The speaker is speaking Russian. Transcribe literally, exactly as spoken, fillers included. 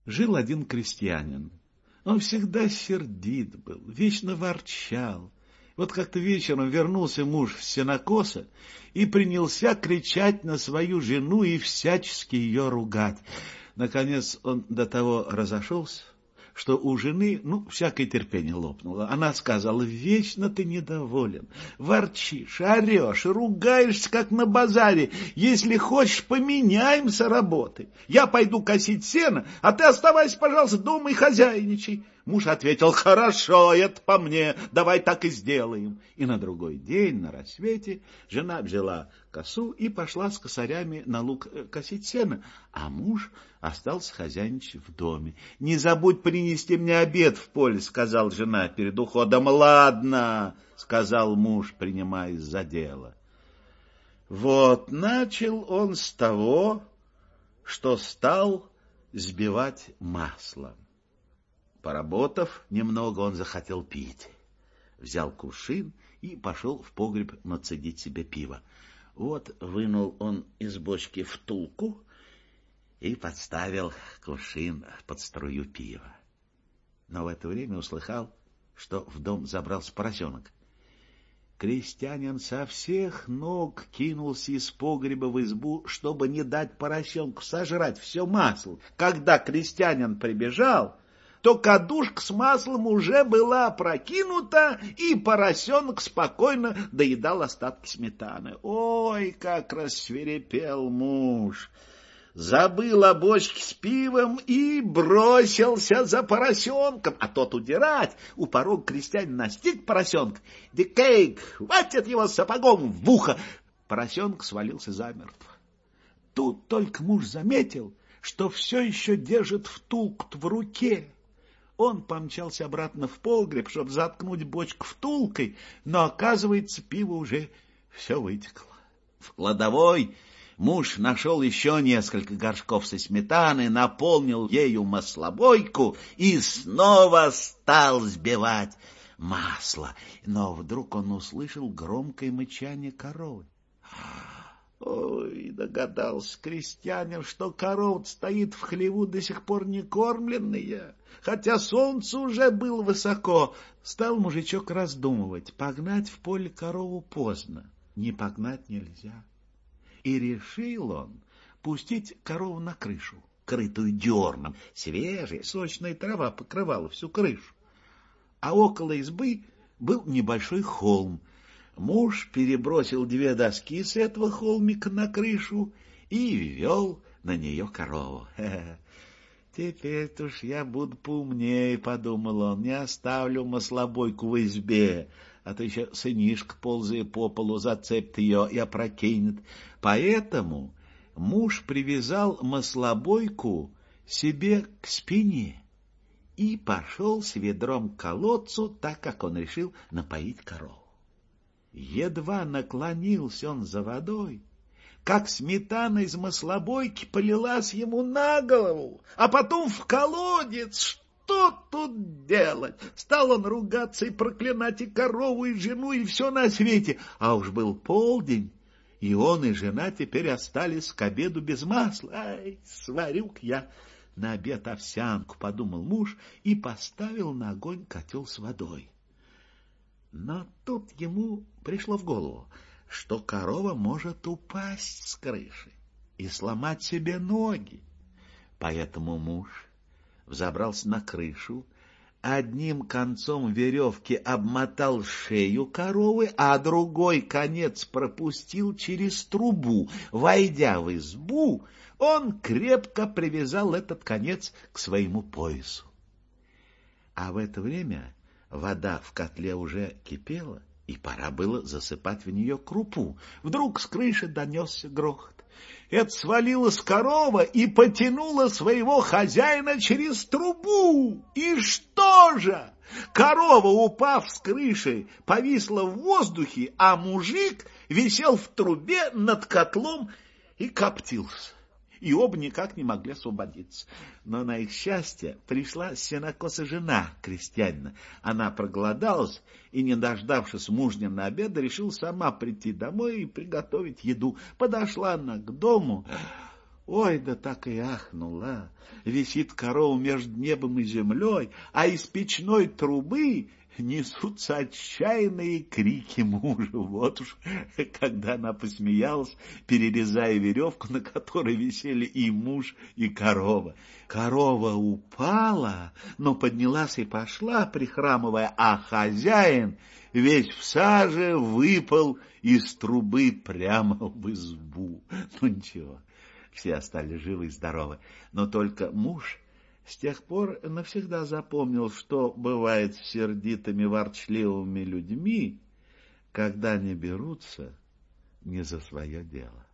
Жил один крестьянин. Он всегда сердит был, вечно ворчал. Вот как-то вечером вернулся муж с сенокоса и принялся кричать на свою жену и всячески ее ругать. Наконец он до того разошелся, что у жены, ну, всякое терпение лопнуло. Она сказала: вечно ты недоволен, ворчишь, орешь, ругаешься, как на базаре. Если хочешь, поменяемся работой. Я пойду косить сено, а ты оставайся, пожалуйста, дома и хозяйничай. Муж ответил: хорошо, это по мне, давай так и сделаем. И на другой день, на рассвете, жена взяла косу и пошла с косарями на луг косить сено, а муж остался хозяйничать в доме. — Не забудь принести мне обед в поле, — сказал жена перед уходом. — Ладно, — сказал муж, принимаясь за дело. Вот начал он с того, что стал сбивать масло. Поработав немного, он захотел пить. Взял кувшин и пошел в погреб нацедить себе пиво. Вот вынул он из бочки втулку и подставил кувшин под струю пива. Но в это время услыхал, что в дом забрался поросенок. Крестьянин со всех ног кинулся из погреба в избу, чтобы не дать поросенку сожрать все масло. Когда крестьянин прибежал, то кадушка с маслом уже была опрокинута, и поросенок спокойно доедал остатки сметаны. Ой, как рассвирепел муж! Забыл о бочке с пивом и бросился за поросенком, а тот удирать. У порога крестьянин настиг поросенка. Дикейк, хватит его сапогом в ухо! Поросенок свалился замертво. Тут только муж заметил, что все еще держит втулку в руке. Он помчался обратно в погреб, чтобы заткнуть бочку втулкой, но, оказывается, пиво уже все вытекло. В кладовой муж нашел еще несколько горшков со сметаной, наполнил ею маслобойку и снова стал сбивать масло. Но вдруг он услышал громкое мычание коровы. Ой, догадался крестьянин, что корова стоит в хлеву до сих пор не кормленная, хотя солнце уже было высоко. Стал мужичок раздумывать: погнать в поле корову поздно, не погнать нельзя. И решил он пустить корову на крышу, крытую дерном. Свежая сочная трава покрывала всю крышу. А около избы был небольшой холм. Муж перебросил две доски с этого холмика на крышу и ввел на нее корову. «Теперь-то уж я буду поумнее», — подумал он, — «не оставлю маслобойку в избе, а то еще сынишка, ползая по полу, зацепит ее и опрокинет». Поэтому муж привязал маслобойку себе к спине и пошел с ведром к колодцу, так как он решил напоить корову. Едва наклонился он за водой, как сметана из маслобойки полилась ему на голову, а потом в колодец. Что тут делать? Стал он ругаться и проклинать и корову, и жену, и все на свете. А уж был полдень, и он, и жена теперь остались к обеду без масла. Ай, сварю-ка я на обед овсянку, — подумал муж и поставил на огонь котел с водой. Но тут ему пришло в голову, что корова может упасть с крыши и сломать себе ноги. Поэтому муж взобрался на крышу, одним концом веревки обмотал шею коровы, а другой конец пропустил через трубу. Войдя в избу, он крепко привязал этот конец к своему поясу. А в это время вода в котле уже кипела, и пора было засыпать в нее крупу. Вдруг с крыши донесся грохот. Это свалилась корова и потянула своего хозяина через трубу. И что же? Корова, упав с крыши, повисла в воздухе, а мужик висел в трубе над котлом и коптился. И оба никак не могли освободиться. Но на их счастье пришла сенокоса жена крестьянина. Она проголодалась и, не дождавшись мужнина обеда, решила сама прийти домой и приготовить еду. Подошла она к дому. Ой, да так и ахнула. Висит корова между небом и землей, а из печной трубы несутся отчаянные крики мужа. Вот уж когда она посмеялась, перерезая веревку, на которой висели и муж, и корова. Корова упала, но поднялась и пошла, прихрамывая, а хозяин весь в саже выпал из трубы прямо в избу. Ну ничего, все остались живы и здоровы, но только муж с тех пор навсегда запомнил, что бывает с сердитыми ворчливыми людьми, когда они берутся не за свое дело.